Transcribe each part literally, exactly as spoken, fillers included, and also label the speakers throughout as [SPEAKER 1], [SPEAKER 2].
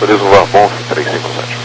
[SPEAKER 1] autoriza o Varbon três cinco sete.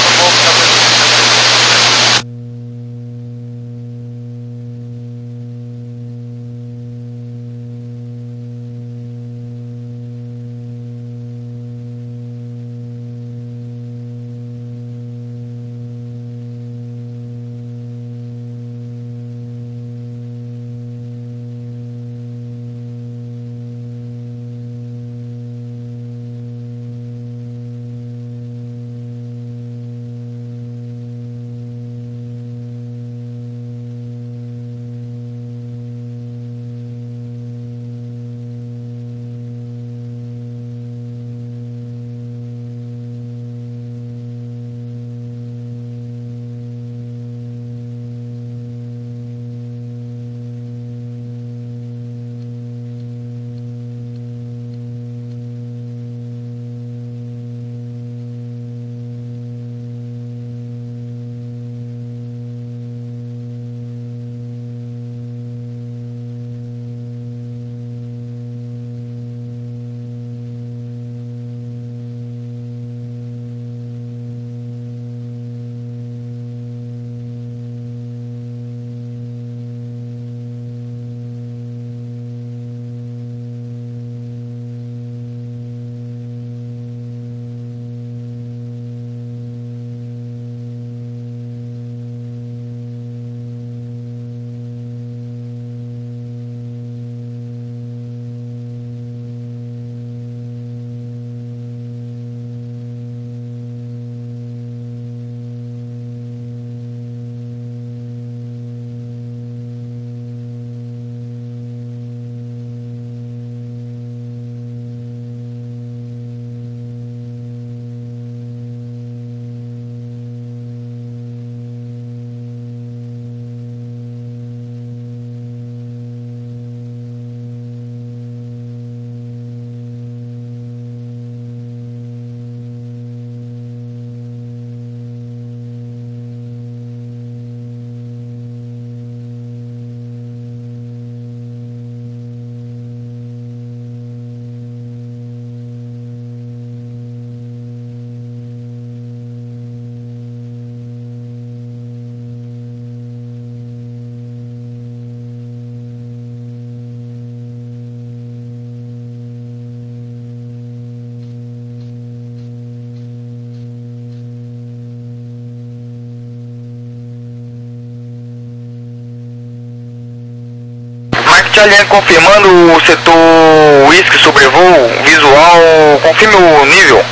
[SPEAKER 2] Charlie confirmando o setor Whisky sobrevoo, visual, confirme o nível.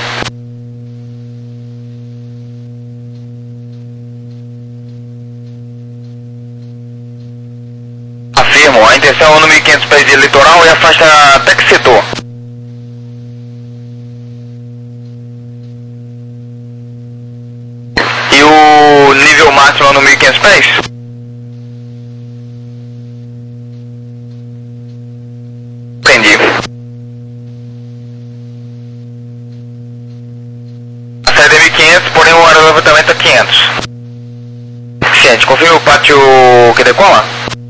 [SPEAKER 2] Afirmo, a intenção é no mil e quinhentos pés de litoral e afasta até que setor. E o nível máximo é no mil e quinhentos pés? Entendi. A saída é mil e quinhentos, porém o área de levantamento é quinhentos. Ciente, confirme o pátio que decola?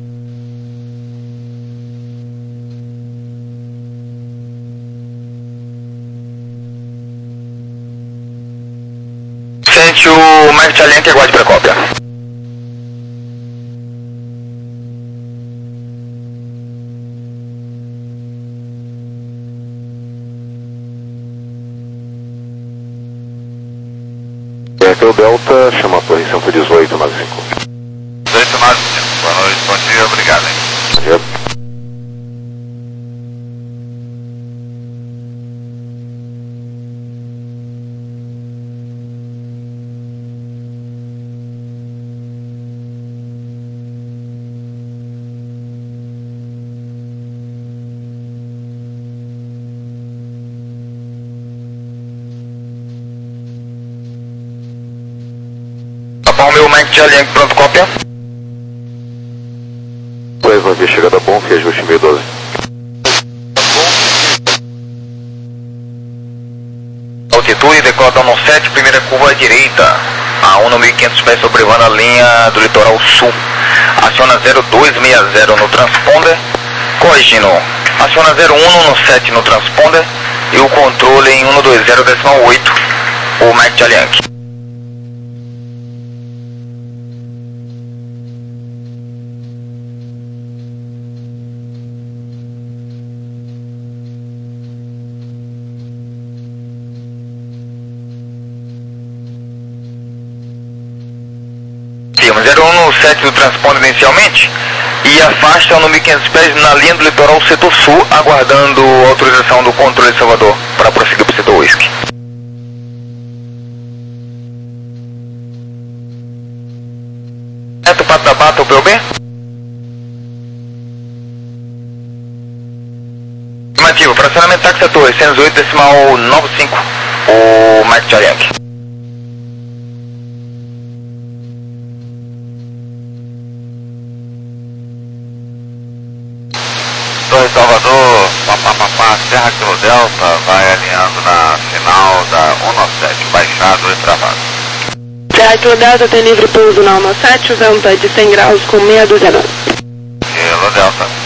[SPEAKER 2] Ciente, o Mike Charlie que aguarde para cópia.
[SPEAKER 1] Então Delta, chama a torre São dezoito nove cinco.
[SPEAKER 3] dezoito nove cinco, boa noite, bom dia, obrigado, hein?
[SPEAKER 1] Yep.
[SPEAKER 2] Bom, meu Mike Charlie, pronto, cópia.
[SPEAKER 1] Pois não havia chegado a bom, fez ajuste meio doze.
[SPEAKER 2] Altitude, decola down sete, primeira curva à direita. A um no mil e quinhentos pés sobrevoando a linha do litoral sul. Aciona zero dois seis zero no transponder. Corrigindo, aciona zero um no sete no transponder. E o controle em cento e vinte decimal oito o Mike Charlie Yankee. zero um no sete do transponder inicialmente e afasta o número quinhentos pés na linha do litoral setor sul, aguardando a autorização do controle de Salvador para prosseguir para o setor Whisky. Neto Pato da Bata, o P O B? Afirmativo, fracionamento táxi setor seiscentos e oito decimal noventa e cinco, o Mike Charlie Yankee.
[SPEAKER 3] Torre Salvador, papapá, Serra Kilo Delta, vai alinhando na final da cento e noventa e sete, baixado e travado.
[SPEAKER 4] Serra Kilo Delta tem livre pouso na cento e noventa e sete, venta de cem graus com meia dúzia nove.
[SPEAKER 3] Kilo Delta.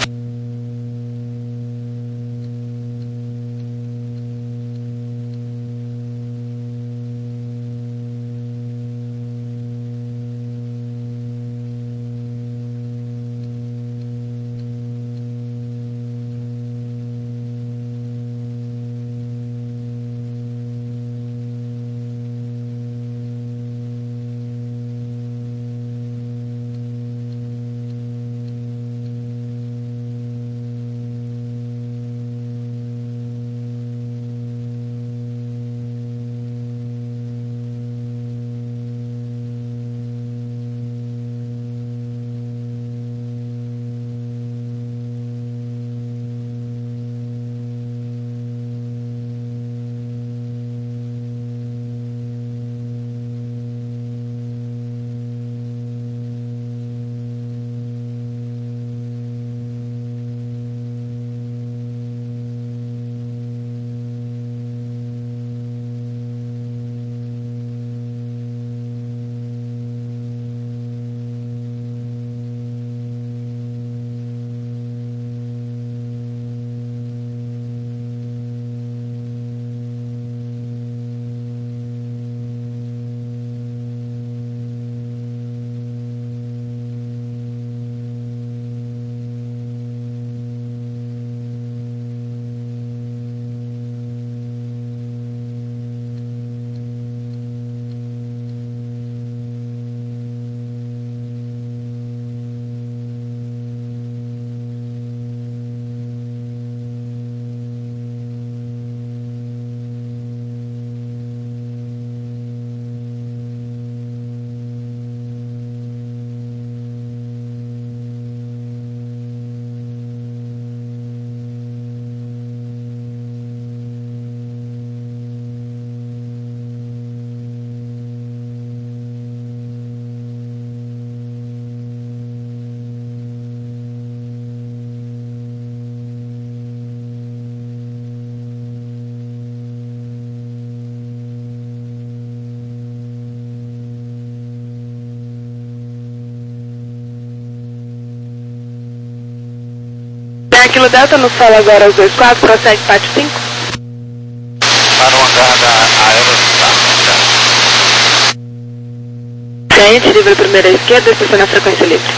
[SPEAKER 4] Kilo Delta no solo agora aos dois quatro, prossegue pátio cinco.
[SPEAKER 3] Para o hangar da Aerostar.
[SPEAKER 4] Ciente, livre primeira à esquerda, estaciona a frequência livre.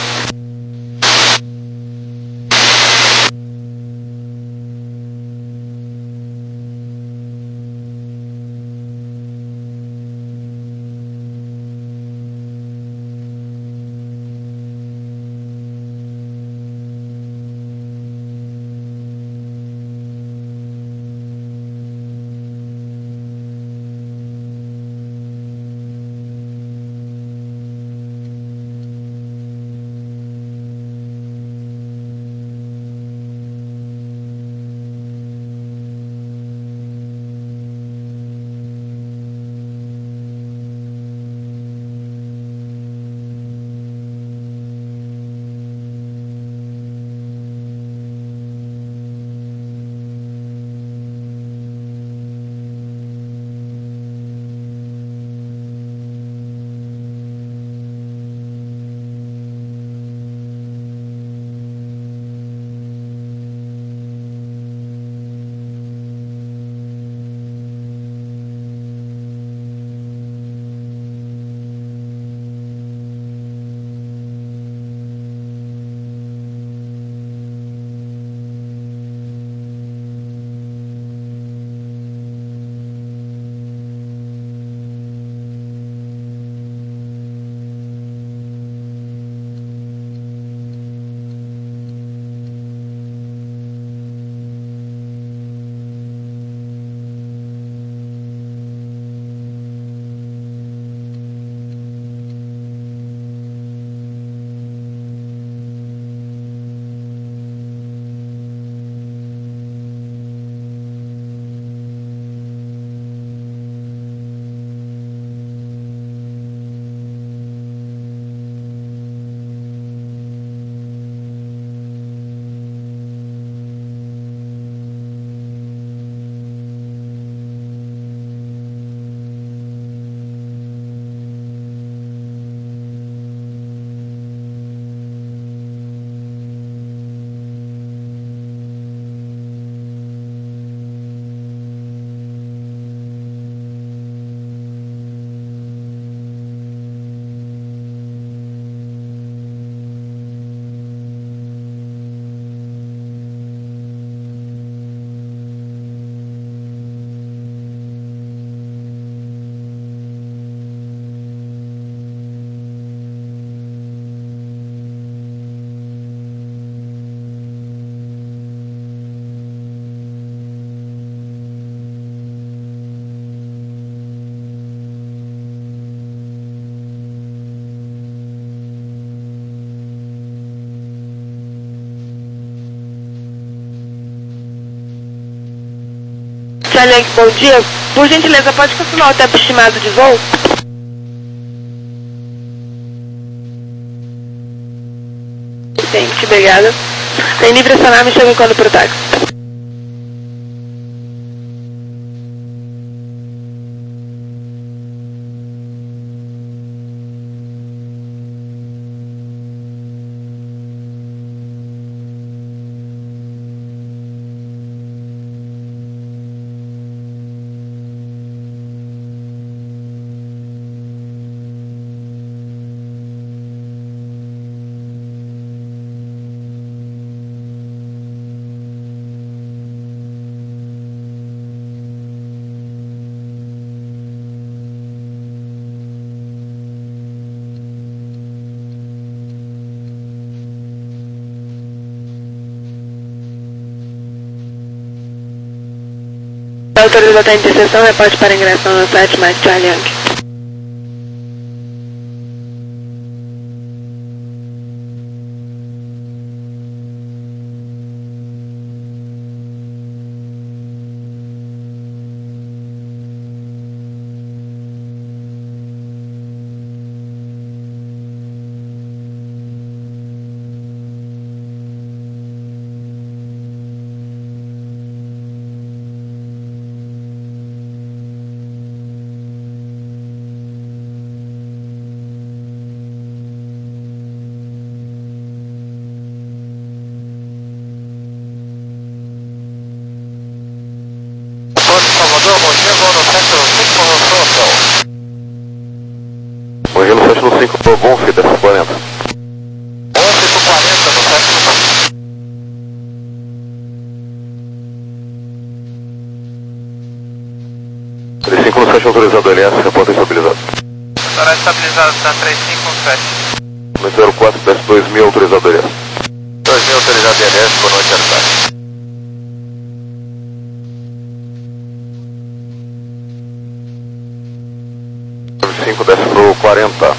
[SPEAKER 4] Charlie, bom dia. Por gentileza, pode confirmar o tempo estimado de voo? Gente, obrigada. Tem livre estacionar, me chega quando pro táxi. Autorizado a interseção, reporte para ingresso no sete, Mike Charlie Yankee.
[SPEAKER 1] Bom dia no sete no cinco, pro Gonf, desce quarenta.
[SPEAKER 3] onze por quarenta no sete.
[SPEAKER 1] três cinco no sete autorizado L S, reporta estabilizado.
[SPEAKER 3] Estará estabilizado, está três cinco sete.
[SPEAKER 1] zero quatro, desce dois mil autorizado L S.
[SPEAKER 3] dois mil autorizado L S, boa noite, Arthur.
[SPEAKER 1] cinco, desce pro quarenta.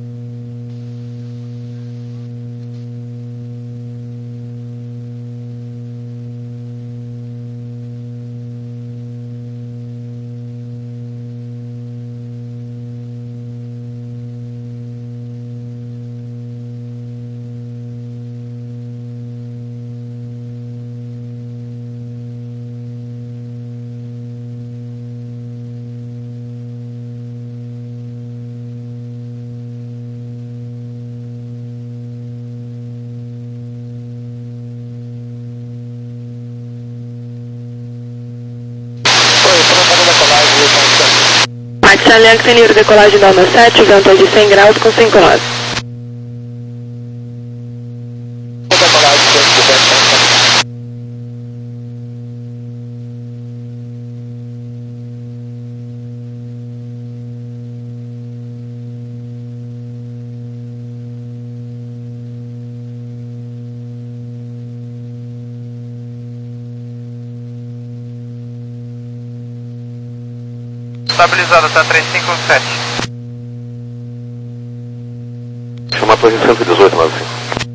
[SPEAKER 4] Mike Charlie Yankee tem livre decolagem da Alma sete, o vento é de cem graus com cinco nós.
[SPEAKER 3] Estabilizado, está três cinco sete.
[SPEAKER 1] Chama a torre cento e dezoito, nove cinco.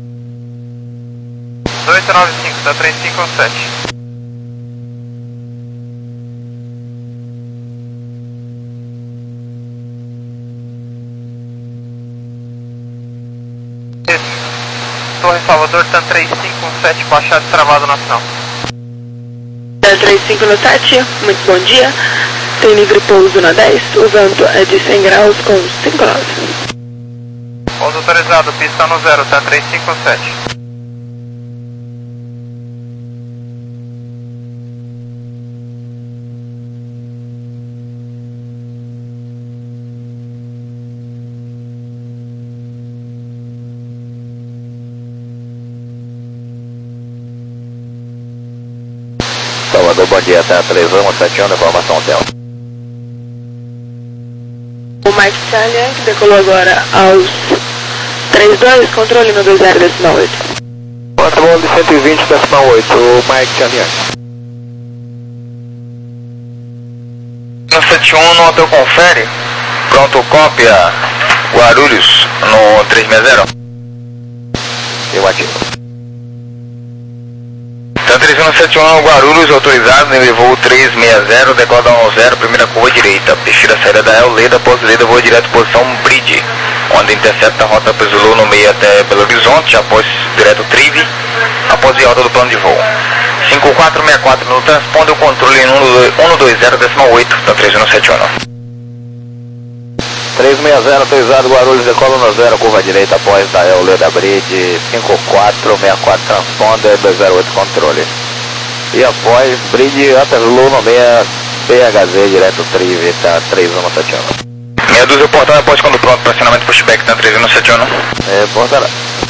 [SPEAKER 3] dezoito nove cinco, está três cinco sete. Torre Salvador, está três cinco sete, baixado travado na final.
[SPEAKER 4] três cinco no sete, muito bom dia. Tem livre pouso na dez, o vento é de cem graus com cinco nós.
[SPEAKER 3] Pouso autorizado, pista no zero, está três cinco sete.
[SPEAKER 2] Salvador, bom dia, tá três um sete um, informação hotel.
[SPEAKER 4] O Mike Charlie Yankee decolou agora aos trinta e dois, controle no dois zero decimal oito.
[SPEAKER 2] Controle de cento e vinte decimal oito, o Mike Charlie Yankee. No sete um, no hotel confere. Pronto, cópia Guarulhos no três seis zero. Eu ativo. Tanto três um sete um Guarulhos, autorizado, nível voo três seis zero, decola da um zero, primeira curva direita. Peixeira, saída da El Leda, após Leda, voa direto posição Bridge, onde intercepta a rota para Zulu no meio até Belo Horizonte, após direto Trive, após a rota do plano de voo. cinco quatro seis quatro no transponder, o controle em um dois zero decimal oito da três um sete um.
[SPEAKER 3] três seis zero, autorizado, Guarulhos, decola no zero, curva direita após da El Leda Bridge, cinco quatro seis quatro transponder, dois zero oito controle. E após Bridge, até Zulu no meio, B H Z, direto Trive, tá três um sete um.
[SPEAKER 2] Meia dúzia, portão após quando pronto para acionamento pushback, tá três um sete um.
[SPEAKER 3] É, portará.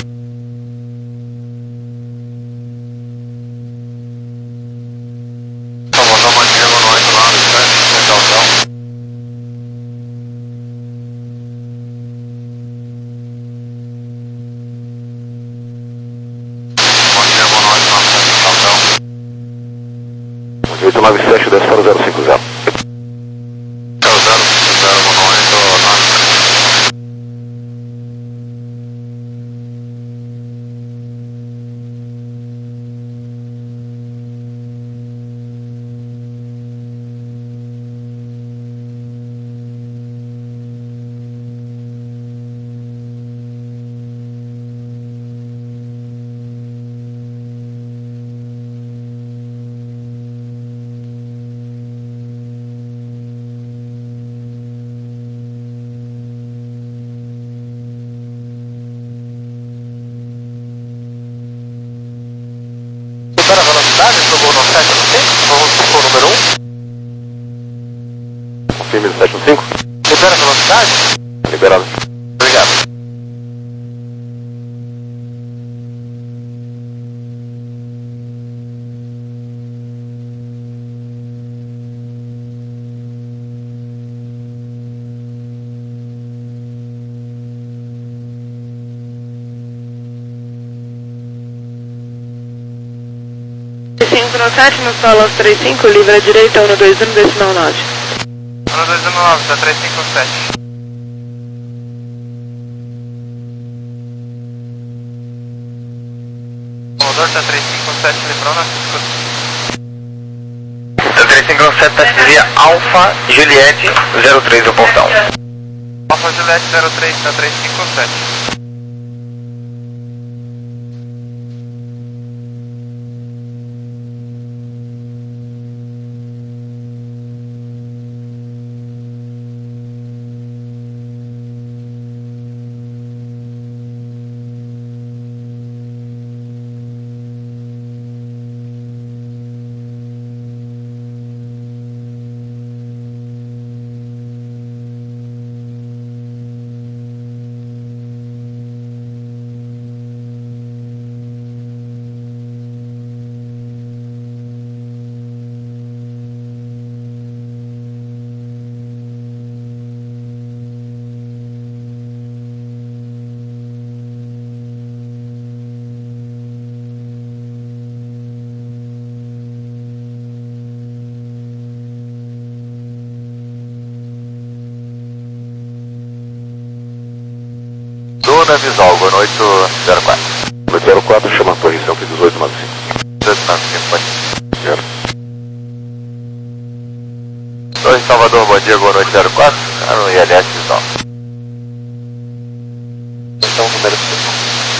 [SPEAKER 1] oito nove sete, desce para o zero cinco zero.
[SPEAKER 3] Libera a velocidade, jogou no sete um cinco, vamos para o número um.
[SPEAKER 1] Confirme sete um cinco.
[SPEAKER 3] Libera a velocidade.
[SPEAKER 1] Liberado.
[SPEAKER 3] Obrigado.
[SPEAKER 4] cinco no sete, no solo três cinco, livre à direita, um dois um, decimal nove.
[SPEAKER 3] um dois um nove, da três cinco sete. Motor tá três cinco sete, livrou na
[SPEAKER 2] Da três cinco sete, taxiria Alfa Juliette zero três, o portão.
[SPEAKER 3] Alfa Juliette zero três, da três cinco sete.
[SPEAKER 1] Duna Visual, boa noite, zero quatro. Noite zero quatro, chama a torre Centro dezoito nove cinco.
[SPEAKER 3] dezoito nove cinco, pode.
[SPEAKER 1] Zero.
[SPEAKER 3] Torre Salvador, bom dia, boa noite, zero quatro. Ah, no I L S Visual. Então, número cinco.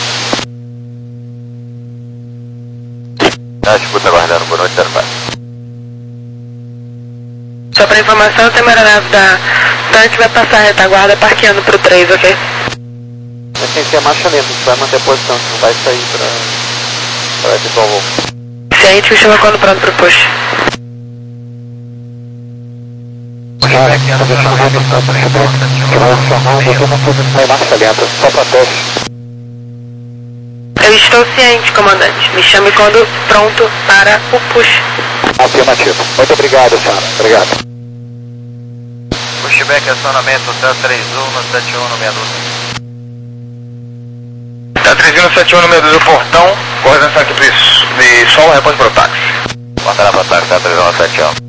[SPEAKER 3] Ah, escuta aguardando, boa noite, zero quatro.
[SPEAKER 4] Só para informação, a aeronave da tanque vai passar a retaguarda parqueando pro três, ok?
[SPEAKER 3] Mas tem que ser a marcha lenta, você vai manter a posição, você não vai sair para para efetuar o voo.
[SPEAKER 4] Ciente, me chama quando pronto pro push.
[SPEAKER 3] Pushback, acionamento, está marcha lenta, só para teste.
[SPEAKER 4] Eu estou ciente, comandante. Me chame quando pronto para o push.
[SPEAKER 3] Afirmativo. Muito obrigado, senhora. Obrigado. Pushback, acionamento, Hotel três um no sete um no meia dúzia.
[SPEAKER 2] Tá três um sete um no meio do portão, coordenação aqui de sol, repórter para o táxi.
[SPEAKER 3] Portará para o táxi, tá três um sete um.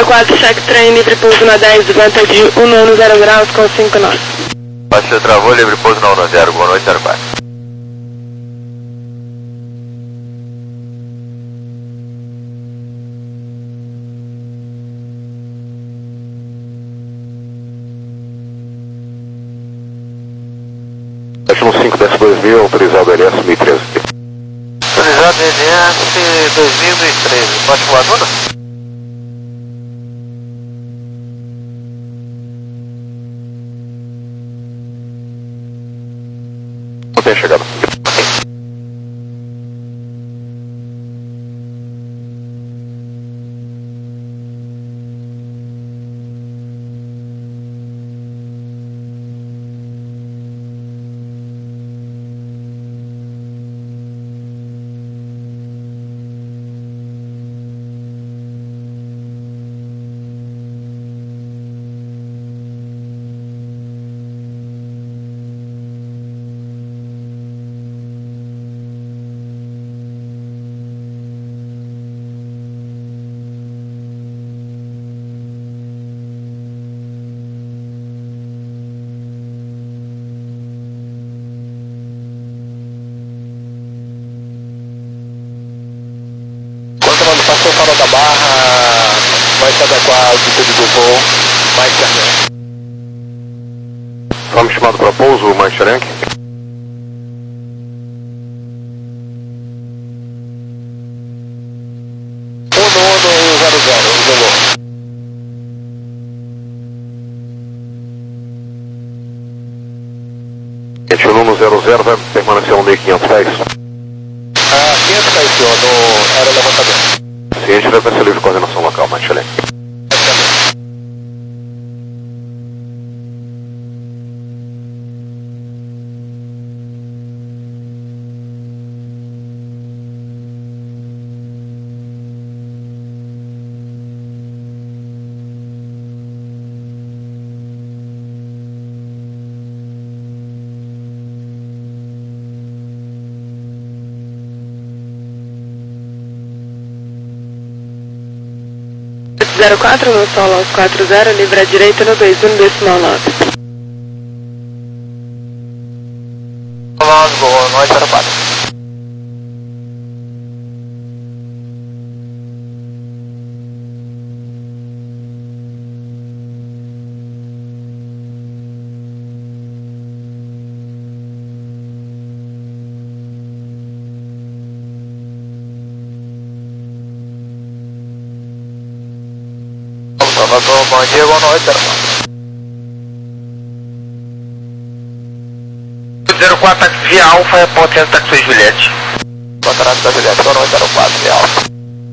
[SPEAKER 4] quatro, check trem, livre pouso na dez, Vantage um nono zero graus com cinco nós.
[SPEAKER 1] Baixo travou, livre pouso na um zero, boa noite, zero quatro. Baixo cinco, desce dois mil, autorizado L S dois mil e treze.
[SPEAKER 3] Autorizado L S dois mil e treze, pode voadora?
[SPEAKER 1] Não tem chegado.
[SPEAKER 3] Passou fora da barra, vai se adequar à altitude do voo, mais Yankee.
[SPEAKER 1] Vamos chamado para pouso, mais Yankee.
[SPEAKER 3] um nono zero zero, isolou.
[SPEAKER 1] Gente, o nono zero zero vai permanecer no mil e quinhentos pés.
[SPEAKER 3] Ah, quinhentos pés, senhor, no aerolevantamento.
[SPEAKER 1] Sim, a gente vai ser livre de coordenação local, mais Yankee.
[SPEAKER 4] zero quatro no solo aos quatro zero, livre à direita no dois um decimal nove.
[SPEAKER 3] Olá, boa noite, zero quatro. Salvador, bom dia, boa noite, zero quatro.
[SPEAKER 2] zero quatro, táxi via Alfa, repórter centro táxi Juliette.
[SPEAKER 3] Contrato da Juliette, boa noite, zero quatro, via Alfa.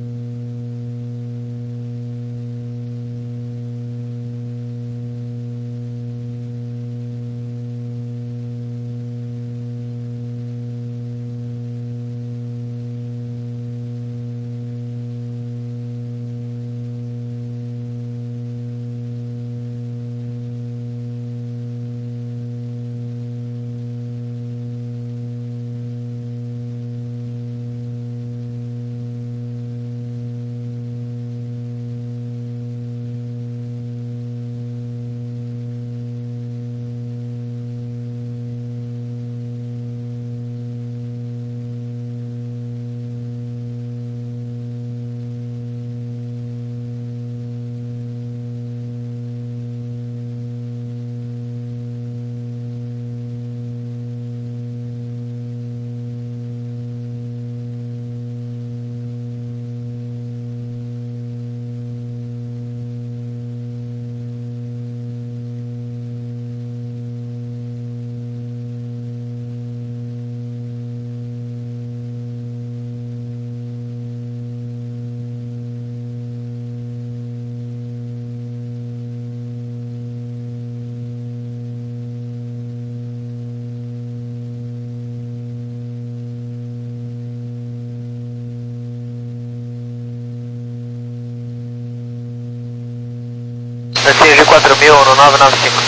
[SPEAKER 3] Atinge quatro mil no nove nove cinco.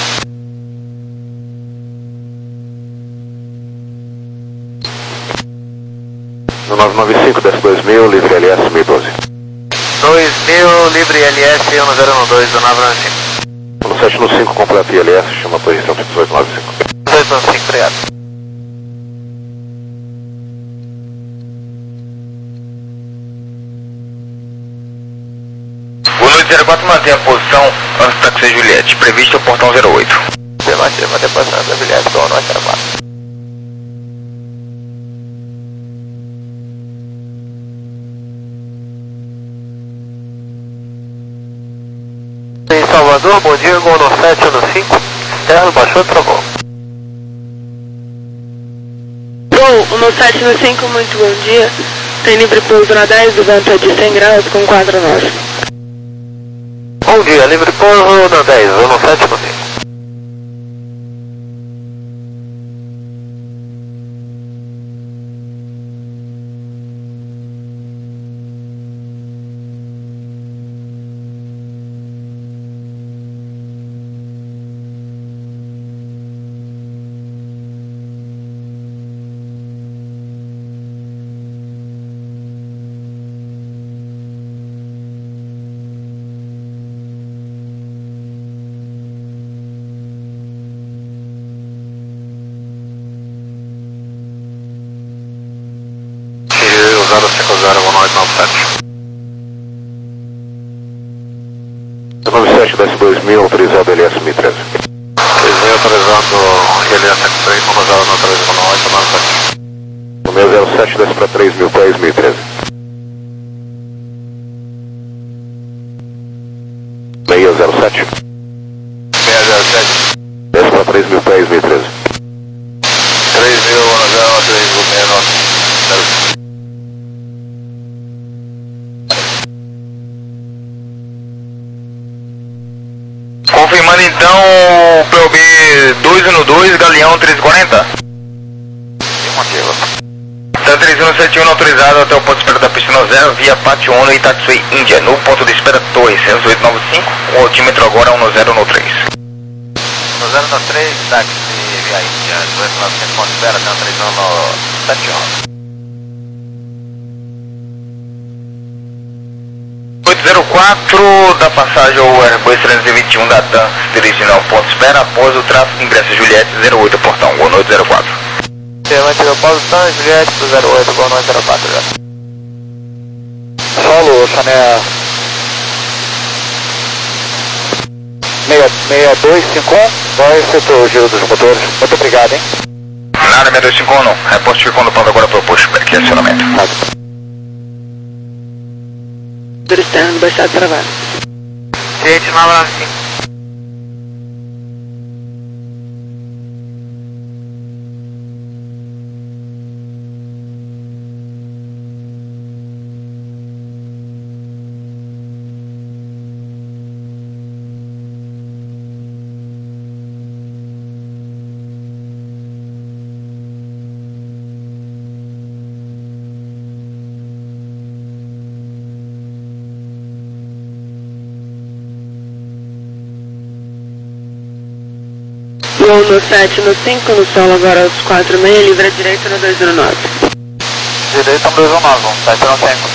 [SPEAKER 1] No nove nove cinco, desce dois mil, livre L S mil e doze.
[SPEAKER 3] dois mil, livre L S um zero um dois do nove nove cinco.
[SPEAKER 1] um sete um cinco, completo I L S, chama a posição para dezoito nove cinco.
[SPEAKER 3] dezoito nove cinco, obrigado.
[SPEAKER 2] O noite zero quatro mantém a posição antes do táxi Juliette, previsto o portão zero oito.
[SPEAKER 3] Mantém a posição da Juliette, boa noite, zero quatro. Em Salvador, bom dia, Gol no sete um cinco, externo, baixou, travou.
[SPEAKER 4] Gol no sete um cinco, muito bom dia. Tem livre pouso na dez, o vento é de cem graus com quatro nove.
[SPEAKER 3] Bom dia, livre pouso na dez, no sete um cinco. zero cinco zero um nove nove sete.
[SPEAKER 1] nove sete, desce dois mil, autorizado L S um treze.
[SPEAKER 3] dois mil autorizando L S três um zero no três um oito nove sete.
[SPEAKER 1] No meu zero sete, desce para três mil pés, mil treze. seis zero sete.
[SPEAKER 3] seis zero sete.
[SPEAKER 1] Desce para três mil pés, mil treze.
[SPEAKER 3] três mil zero três um seis nove.
[SPEAKER 2] Confirmando então o P O B dois um dois, Galeão treze quarenta.
[SPEAKER 3] Motivo.
[SPEAKER 2] Tá treze um sete um autorizado até o ponto de espera da pista zero via Pátio Ono e Taxway Índia. No ponto de espera Torres oito nove cinco, o altímetro agora um zero um três.
[SPEAKER 3] um zero um três, táxi via Índia, oito nove cinco, ponto de espera, tem um três um sete um.
[SPEAKER 2] oito zero quatro da passagem ao Airbus trezentos e vinte e um da TAM, dirigindo ao ponto de espera após o tráfego ingresso Juliette zero oito portão. Boa noite zero quatro.
[SPEAKER 3] Mantido após o TAM, Juliette do zero oito, boa noite zero quatro já. Solo, Chanel. seis dois cinco um, vai setor o giro dos motores. Muito obrigado, hein?
[SPEAKER 2] Na área seis dois cinco um, não. Reposto ficou no ponto agora proposto. Aqui é acionamento.
[SPEAKER 4] Externo, baixado travado.
[SPEAKER 3] Gente, nove nove cinco.
[SPEAKER 4] Gol no sete no cinco, no solo agora aos quatro e meia, livre à direita no dois um nove.
[SPEAKER 3] Direita no dois um nove, sete um cinco.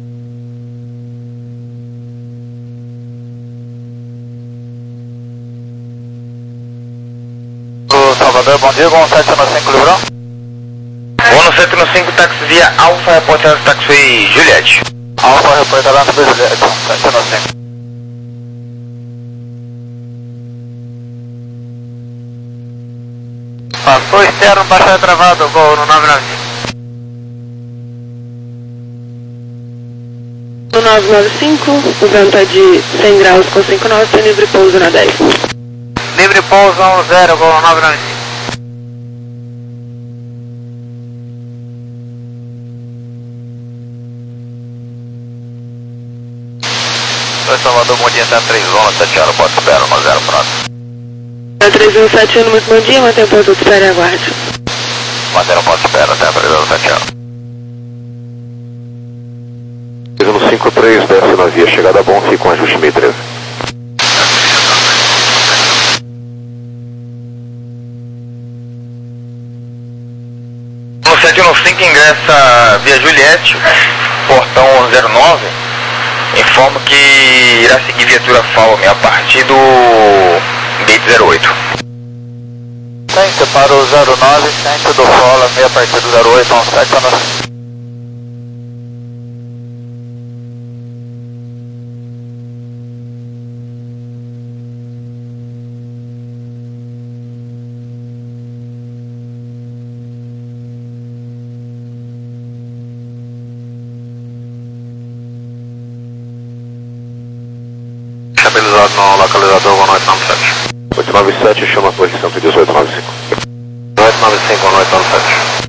[SPEAKER 3] O Salvador, bom dia, Gol sete um cinco, livrão?
[SPEAKER 2] Gol no sete um cinco, táxi via Alfa, reportando Taxway Juliette.
[SPEAKER 3] Alfa, reportando Juliette, sete um cinco. Passou externo, baixada travado, Gol no nove nove cinco.
[SPEAKER 4] No nove nove cinco, o vento é de cem graus com cinco nove, tem livre pouso na dez.
[SPEAKER 3] Livre pouso um zero, Gol no nove nove cinco. Oi, Salvador, bom dia, tá três um sete horas, pode esperar, um zero pronto.
[SPEAKER 4] três um sete um, muito bom dia, mantém o ponto de espera e aguarde.
[SPEAKER 3] Manter o ponto de espera até três um sete um.
[SPEAKER 1] três um cinco três, desce na via chegada bom, fica com ajuste mil treze.
[SPEAKER 2] No sete um cinco ingressa via Juliette, portão zero nove, Informo que irá seguir viatura Falme a partir do gate zero oito.
[SPEAKER 3] Thank para o zero nove, centro do Falme a partir do zero oito, um sete nove.
[SPEAKER 1] Estabilizado no localizador um oito nove sete. oito nove sete chama a posição, pediu oito nove cinco. oito nove cinco, um oito nove sete.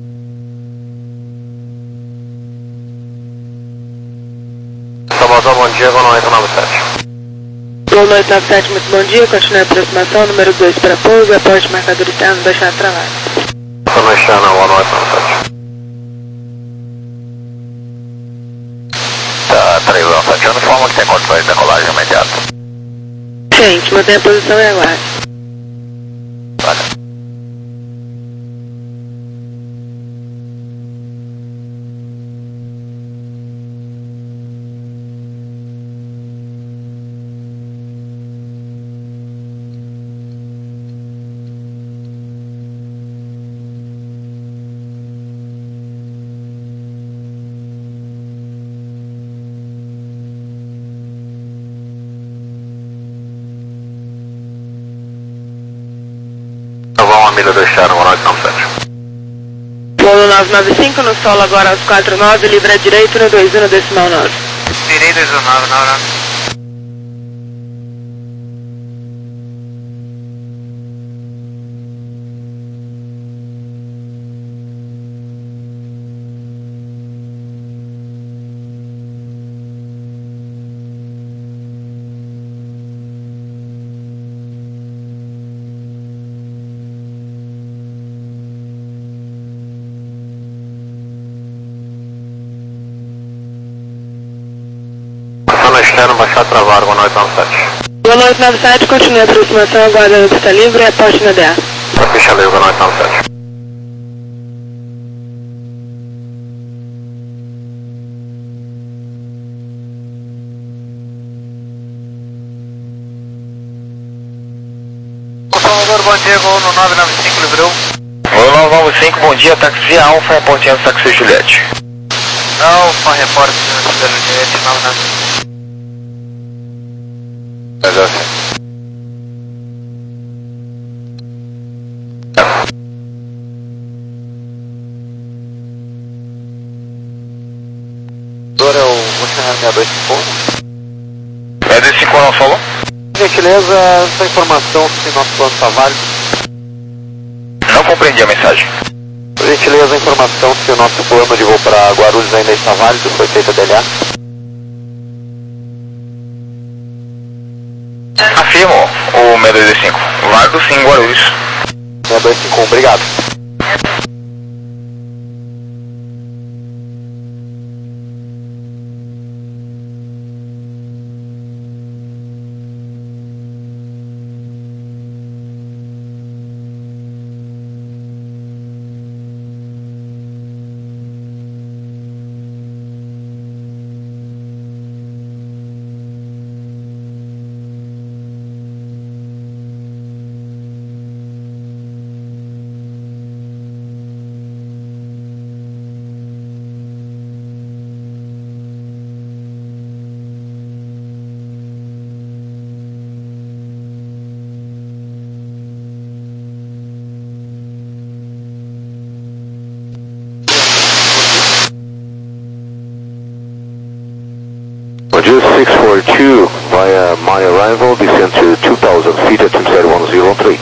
[SPEAKER 1] Salvador, bom dia, um oito nove sete.
[SPEAKER 4] Gol oito nove sete, muito bom dia, continue a aproximação, número dois para pouso, aporte marcador externo, baixar travado.
[SPEAKER 1] Zona externa, um oito nove sete.
[SPEAKER 3] Tá, três nove sete, informa que tem condições de decolagem imediata.
[SPEAKER 4] Gente, mantém a posição e aguarde.
[SPEAKER 3] Vale.
[SPEAKER 1] Salvão, a milha do externo, um oito nove sete.
[SPEAKER 4] Voo nove nove cinco, no solo agora aos quatro nove, livre à direita no dois um no decimal nove.
[SPEAKER 3] Direito dois um nove, não, não.
[SPEAKER 1] Zona externa, baixar travado, um oito nove sete.
[SPEAKER 4] Voo oito nove sete, continue a aproximação, aguarda a pista livre e aporte na D A.
[SPEAKER 1] Pista livre, um oito nove sete.
[SPEAKER 3] Salvador, bom dia, gol no nove nove cinco, livrou.
[SPEAKER 2] Gol nove nove cinco, bom dia, táxi Alfa, reportando táxi Juliette.
[SPEAKER 3] Alfa, repórter da Juliette, nove nove cinco.
[SPEAKER 1] Agora é o funcionário seis dois cinco.
[SPEAKER 2] É desse cinco não falou?
[SPEAKER 1] Gentileza, essa informação se nosso plano está válido.
[SPEAKER 2] Não compreendi a mensagem.
[SPEAKER 1] Por gentileza, a informação se o nosso plano de voo para Guarulhos ainda está válido, foi feita D L A.
[SPEAKER 2] Afirmo, o seis dois cinco. Válido sim, Guarulhos.
[SPEAKER 1] seis dois cinco, obrigado. Roger six four two via my arrival, descend to two thousand feet at Trimside one zero three.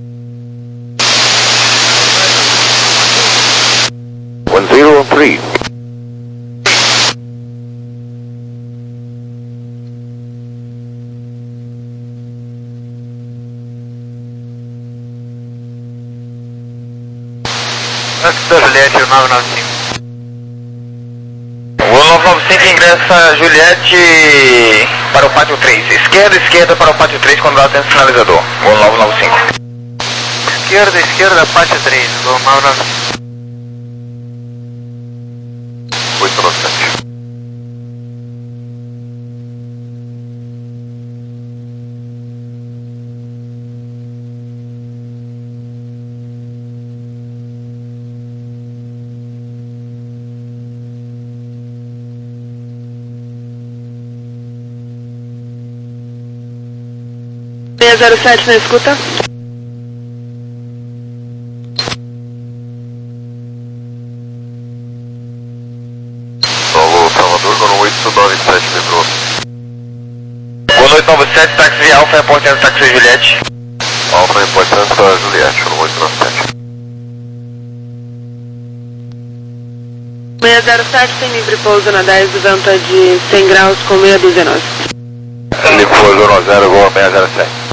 [SPEAKER 1] one zero three.
[SPEAKER 3] Táxi da Juliette, nove nove cinco.
[SPEAKER 2] O nove nove cinco ingressa Juliette para o pátio três. Esquerda, esquerda para o pátio três quando dá tempo sinalizador. O nove nove cinco.
[SPEAKER 3] Esquerda, esquerda, pátio três, gol nove nove cinco.
[SPEAKER 1] oito nove sete.
[SPEAKER 4] seis zero sete na escuta.
[SPEAKER 1] Solo Salvador, Gol oito nove sete, lembrou.
[SPEAKER 2] Gol oito nove sete, táxi Alfa, reportando táxi Juliette.
[SPEAKER 1] Alfa, reportando para Juliette, Gol oito nove sete.
[SPEAKER 4] seis zero sete tem livre pouso na dez, vento é de cem graus com meia dúzia nove.
[SPEAKER 1] Ele foi zero zero, Gol seis zero sete.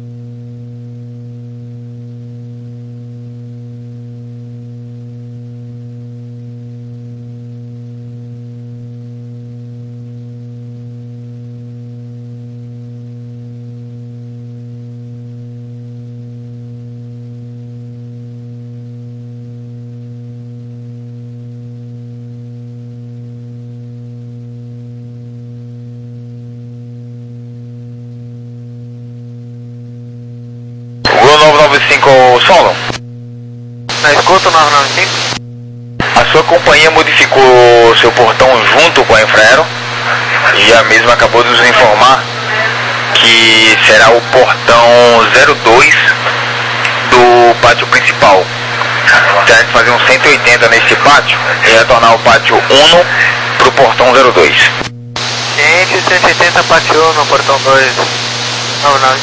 [SPEAKER 2] nove nove cinco Solo.
[SPEAKER 3] Na escuta, nove nove cinco.
[SPEAKER 2] A sua companhia modificou seu portão junto com a Infraero e a mesma acabou de nos informar que será o portão zero dois do pátio principal. Terá que fazer um cento e oitenta nesse pátio e retornar o pátio um para o portão zero dois.
[SPEAKER 3] Gente, cento e oitenta pátio um no portão dois. nove nove.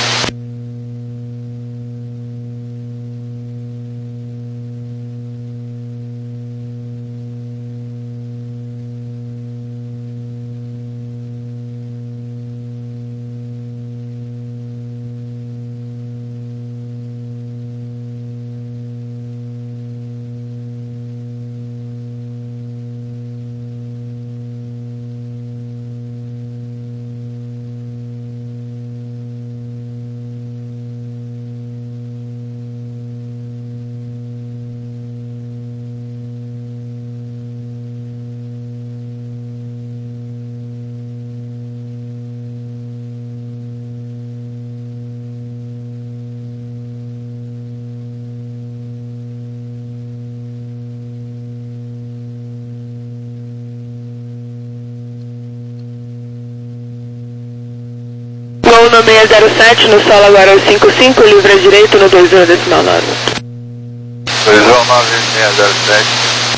[SPEAKER 4] Gol no seis zero sete, no solo agora é o cinco cinco, livre à direita no dois um decimal nove.
[SPEAKER 1] dois um nove seis zero sete.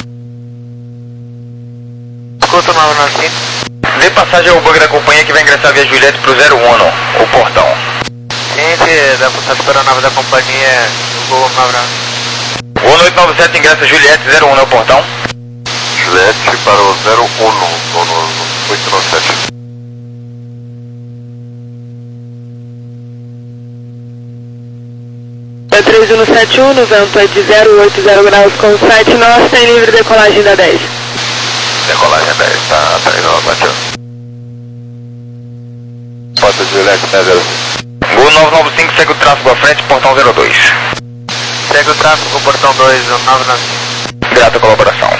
[SPEAKER 3] Escuta, nove nove cinco.
[SPEAKER 2] Dê passagem ao bug da companhia que vai ingressar via Juliette para o zero um, o portão.
[SPEAKER 3] Gente, dá pra estar esperando a nave da companhia no Gol nove nove.
[SPEAKER 2] Gol oito nove sete, ingressa Juliette, zero um no portão.
[SPEAKER 1] Juliette para o zero um, Gol oito nove sete.
[SPEAKER 4] É três um sete um, no vento é de zero oito zero graus com sete nós, tem livre decolagem da dez.
[SPEAKER 1] Decolagem dez, tá, tá aí, não, bateu. Porta Juliette seis zero cinco.
[SPEAKER 2] Gol nove nove cinco, segue o tráfego à frente, portão zero dois.
[SPEAKER 3] Segue o tráfego, portão dois, nove nove cinco.
[SPEAKER 2] Grata colaboração.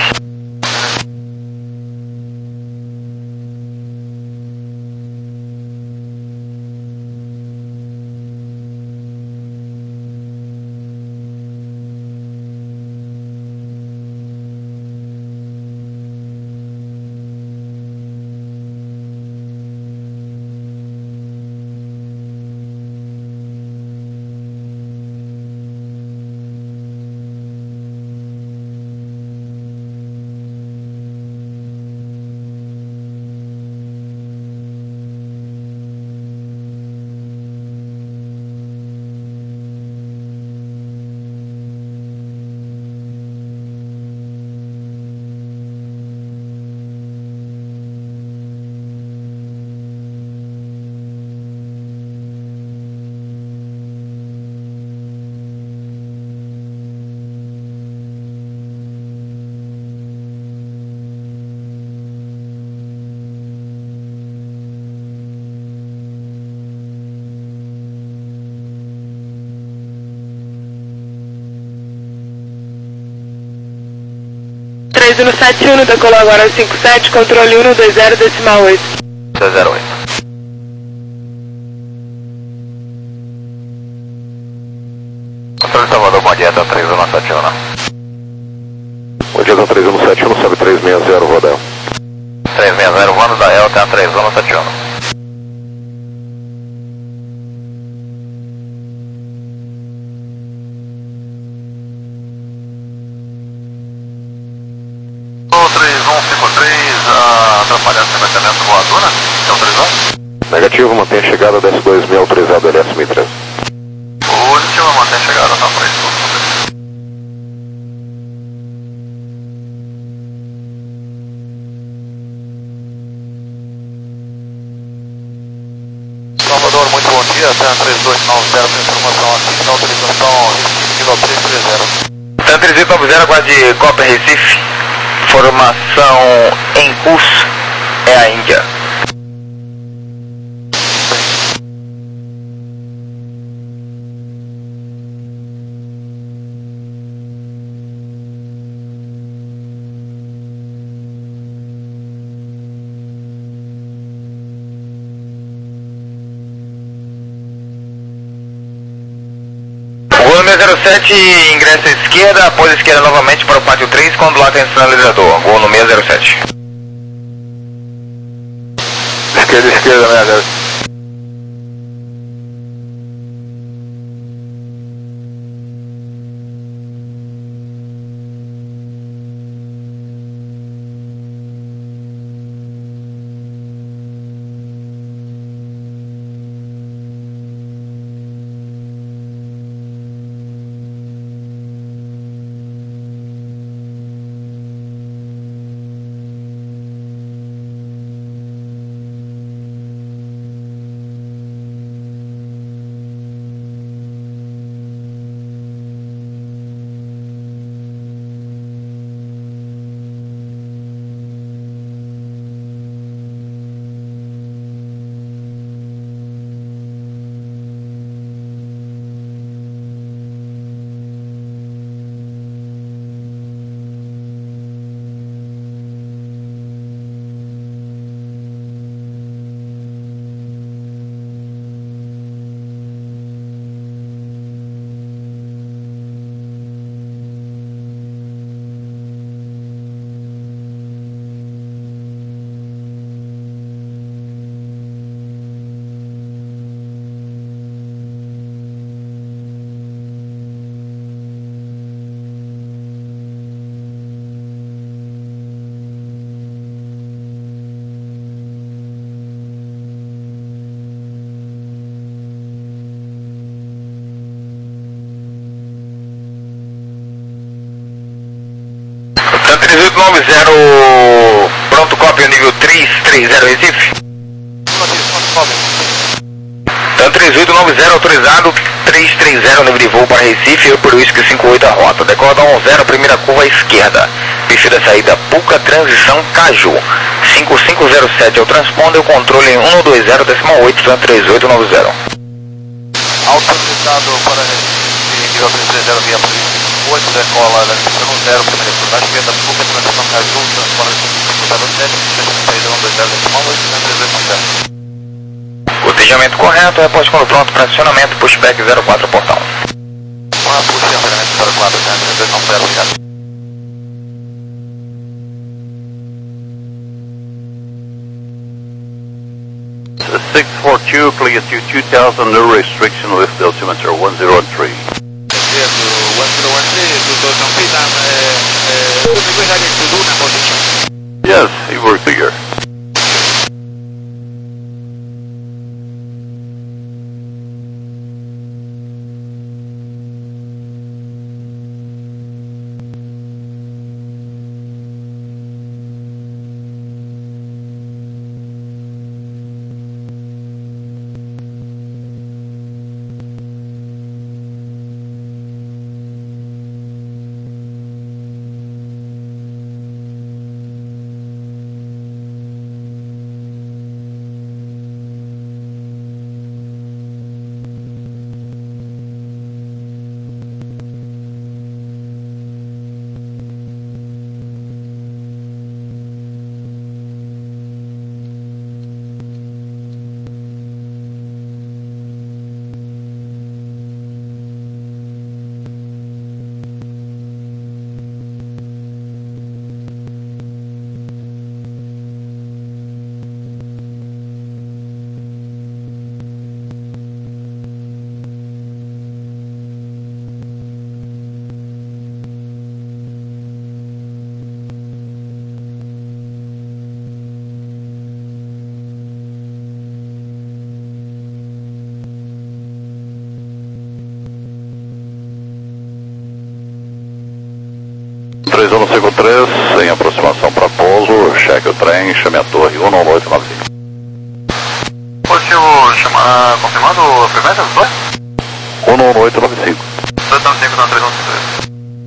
[SPEAKER 4] três um sete um, decolou agora o cinco sete, controle um dois zero decimal oito.
[SPEAKER 2] seis zero oito.
[SPEAKER 1] Controle Salvador, bom dia, tá três um sete um, né? Bom dia, tá três um sete um, sobe três seis zero, Rodel.
[SPEAKER 2] três seis zero, voando da Elta, três um sete um.
[SPEAKER 1] um cinco três, uh, atrapalhando o sequenciamento voadora, é autorizado? Negativo, mantém a chegada da S dois mil autorizado, L S mil e três. Positivo, mantém a chegada, tá por isso. Salvador, muito bom dia, TAN três dois nove zero, informação aqui, na autorização Recife três três zero.
[SPEAKER 2] TAN três oito nove zero, quase Copa Recife, formação em curso, é a Índia. Gol zero sete, ingressa à esquerda, após a esquerda novamente para o pátio três, quando lá tem sinalizador. Gol no seis zero sete.
[SPEAKER 1] Esquerda, esquerda, né?
[SPEAKER 2] TAN três oito nove zero, pronto, cópia nível três três zero Recife. TAN três oito nove zero, autorizado, três três zero, nível de voo para Recife, eu por Whisky cinco oito a rota. Decola um zero, primeira curva à esquerda. Perfil da saída, Puca, transição Caju. cinco cinco zero sete é o transponder, o controle em um dois zero decimal oito, TAN três oito nove zero.
[SPEAKER 1] Autorizado para Recife, nível três três zero, via polícia. oito, decola, transição zero, primeira curva à esquerda, Puca, transição Caju, transponder cinco zero sete, saída um dois zero decimal oito, TAN três oito nove zero.
[SPEAKER 2] Cotejamento correto, reposte quando pronto para acionamento, pushback zero quatro, portão.
[SPEAKER 1] Uma puxa, acionamento zero quatro, TAN três oito nove zero, obrigado. six four two, clear to two thousand, no restriction with the altimeter one zero three. Yes, he worked here.
[SPEAKER 3] três um cinco três, em aproximação para pouso, cheque o trem, chame a torre um nove oito nove cinco.
[SPEAKER 1] Positivo, chama, confirmando a frequência dos dois?
[SPEAKER 3] um nove oito nove cinco.
[SPEAKER 1] dois nove cinco, três um cinco três.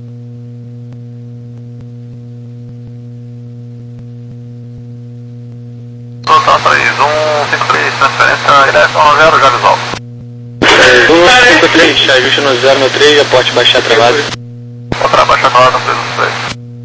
[SPEAKER 1] Total três um cinco três, transferência, direção zero, já visual.
[SPEAKER 5] três um cinco três, ajuste no zero no três, aporte baixar travado.
[SPEAKER 1] Contra baixa travada, três um três.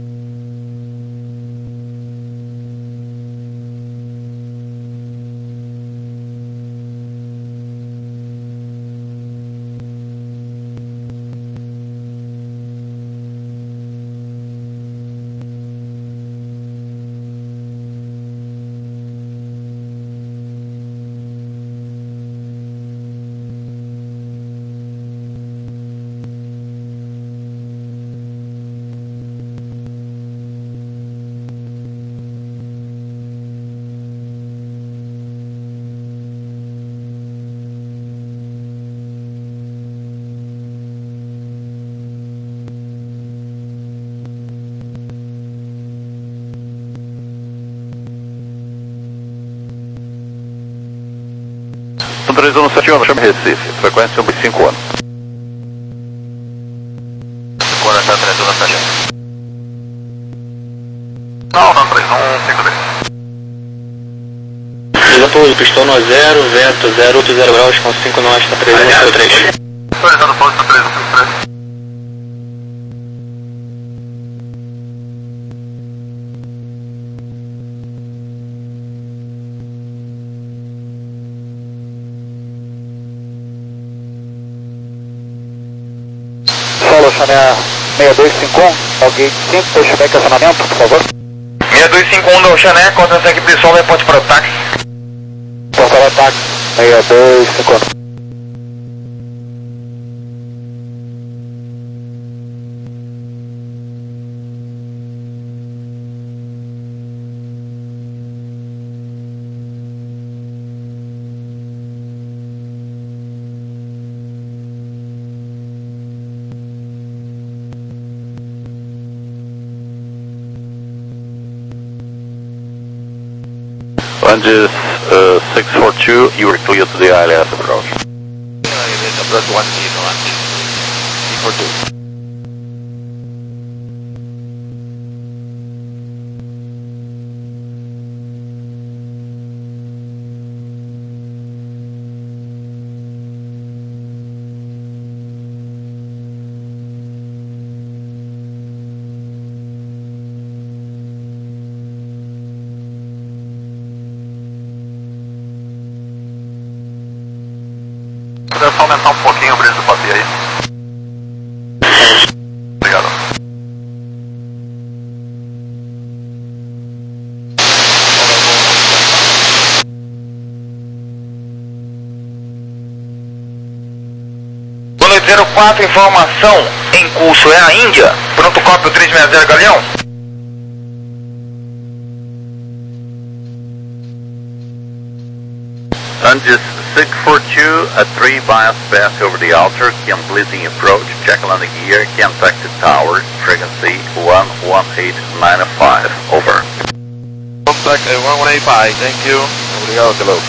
[SPEAKER 3] três um sete um, chame Recife, frequência um cinco um.
[SPEAKER 1] Agora está três um sete um. Não, não, três um cinco três.
[SPEAKER 5] Desapouso, pistão no zero, vento zero oito zero graus com cinco nós, tá três um cinco três.
[SPEAKER 1] Atualizando o pouso, tá três um cinco três.
[SPEAKER 3] Solo, chame a seis dois cinco um, alguém cinco, deixa bem acionamento, por favor.
[SPEAKER 2] seis dois cinco um do Chané, conta essa equipe de solo, reporte para o táxi.
[SPEAKER 3] Porta para ataque, seis dois cinco um. Ranges uh, six four two, you are clear to the I L S approach.
[SPEAKER 1] Approach one zero, six four two. Puder só aumentar um pouquinho o brilho do papel aí. Obrigado.
[SPEAKER 2] Boa noite, zero quatro, informação em curso é a Índia. Pronto, cópia três seis zero, Galeão.
[SPEAKER 3] Ranges six four two, a three bias pass over the altar, can blizzing approach, check landing gear, can taxi tower, frequency one one eight nine five, over.
[SPEAKER 1] Contact one one eight five, thank you. Obrigado, hello.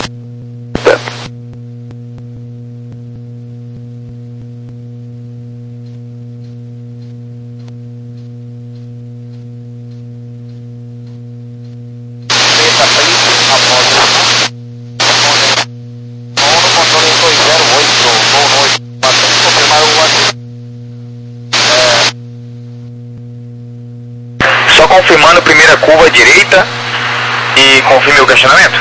[SPEAKER 2] Só confirmando, primeira curva à direita e confirme o questionamento.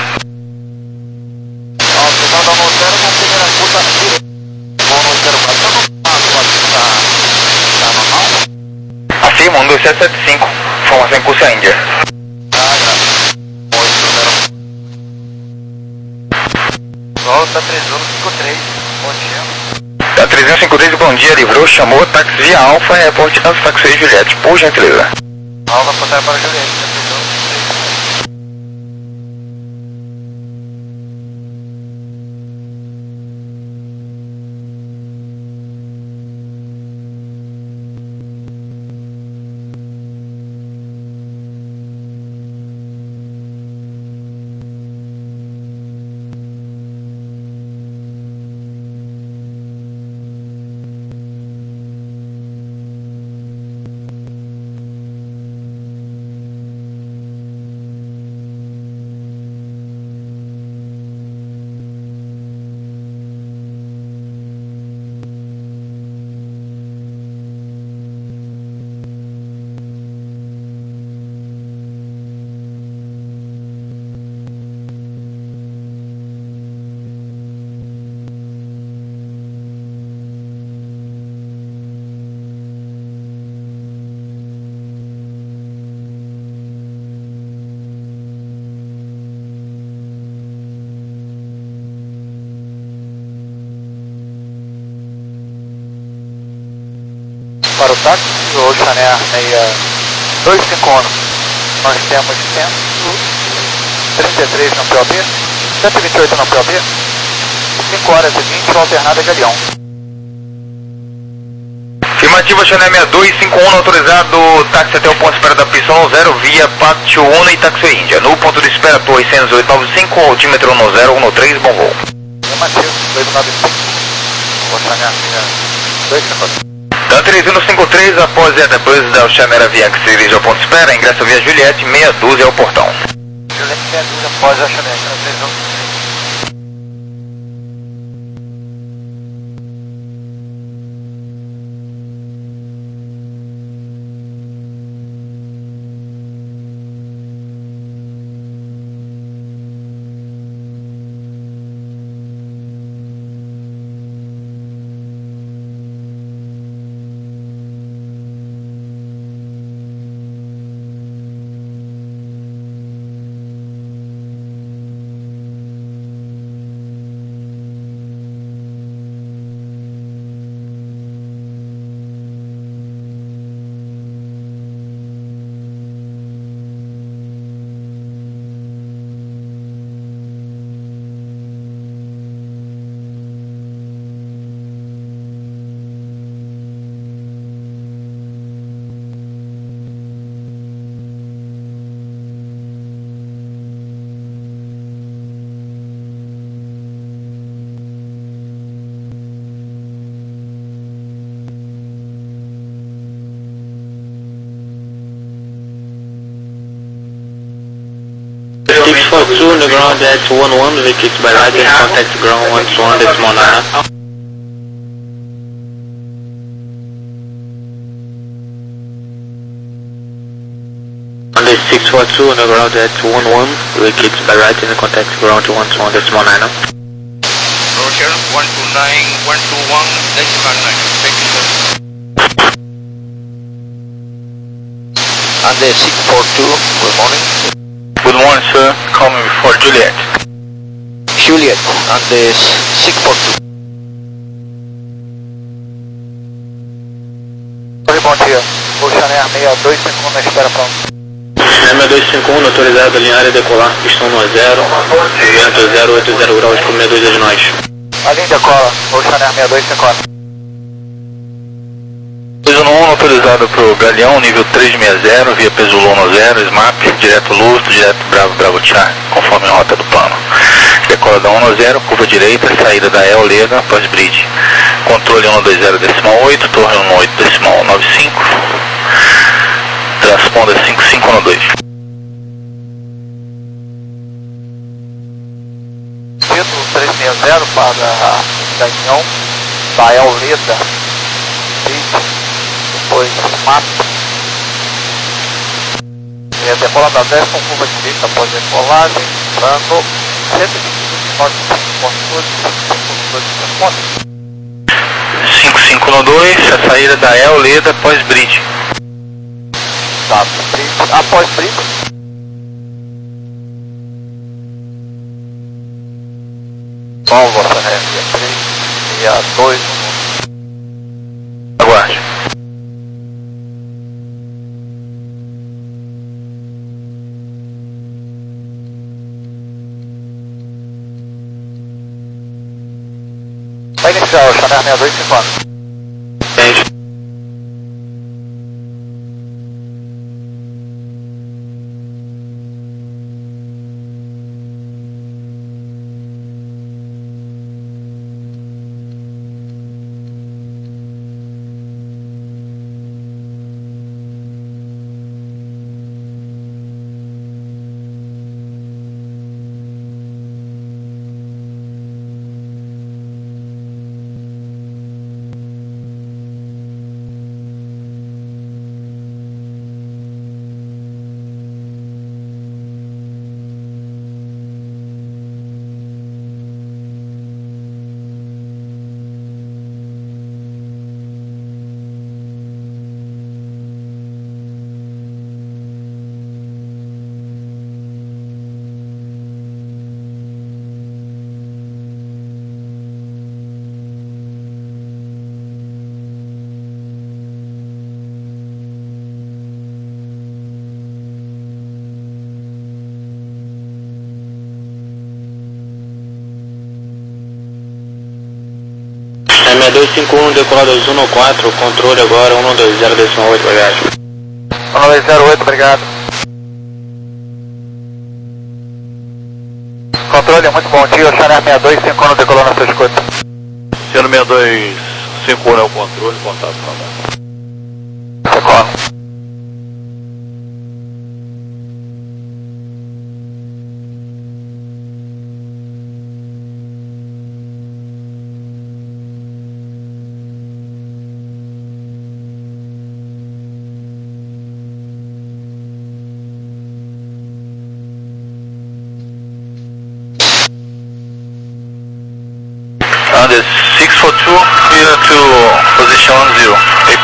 [SPEAKER 2] Afirma, um dois sete sete cinco, informação em curso à Índia.
[SPEAKER 1] Volta três um cinco três, bom dia.
[SPEAKER 2] Da três um cinco três, bom dia, livrou, chamou, táxi via Alfa, reporte tanto táxi Juliette, por gentileza.
[SPEAKER 1] Alfa, contato para Juliette. táxi, Ocean Air seis dois cinco um. Nós temos cento e trinta e três no P O B, cento e vinte e oito no P O B, cinco horas e vinte, alternada Galeão.
[SPEAKER 2] Afirmativa, Ocean Air seis dois cinco um, autorizado táxi até o ponto de espera da pista um zero, via Pátio Uno e Táxi Índia. No ponto de espera, Torre cem e oito nove cinco, altímetro um zero um três, bom voo.
[SPEAKER 1] Afirmativo, dois nove cinco, Ocean Air seis dois cinco um.
[SPEAKER 2] Dan três um cinco três, após a depois da Ocean Air Avian que se dirige ao ponto de espera, ingressa via Juliette, meia dúzia ao portão.
[SPEAKER 1] Juliette, meia dúzia, após a Ocean Air três um.
[SPEAKER 5] six four two, the ground at one one, vacate by right and contact ground one one, decimal nine. On the six four two, the ground at one one, vacate by right and contact ground one one, decimal nine.
[SPEAKER 2] Roger, one two nine, one two one, decimal nine,
[SPEAKER 1] And the six four two, good morning.
[SPEAKER 2] Good morning, sir. Call me before Juliet.
[SPEAKER 1] Juliet, and the six four two. Bom dia, Ocean Air seis dois cinco um na espera para
[SPEAKER 5] seis dois cinco um, autorizado a linhar e decolar, pistão no zero, vento zero oito zero graus por meia dúzia de nós.
[SPEAKER 1] A linha decola, Ocean Air seis dois cinco um.
[SPEAKER 2] Peso no um, autorizado para o Galeão, nível três sessenta, via peso no zero, S M A P, direto Lustro, direto Bravo, Bravo Charlie, conforme a rota do plano. Decola da um zero, curva direita, saída da El Leda, pós-bridge. Controle um dois zero decimal oito, torre um oito decimal nove cinco, transponder cinco cinco um dois.
[SPEAKER 1] Pedro três sessenta para Galeão, da El Leda, depois mapa. É, decola da dez com curva direita após decolagem, dando cento e vinte e dois
[SPEAKER 2] cinco cinco um dois, a saída da El Leda pós-bridge.
[SPEAKER 1] Tá, bridge, após bridge. Nova Ocean três seis dois um.
[SPEAKER 2] Aguarde.
[SPEAKER 1] Vai iniciar o Ocean Air seis dois cinco um.
[SPEAKER 5] Entende? É dois cinco um, decolado Zuno quatro, controle agora um dois zero oito, bagagem.
[SPEAKER 1] um dois zero oito, obrigado. Controle, muito bom dia, Channel seis dois cinco um, decolou na sua escuta.
[SPEAKER 3] Channel seis dois cinco um é o controle, contato com a
[SPEAKER 1] Decola.
[SPEAKER 2] Under six four two, clear to position one zero.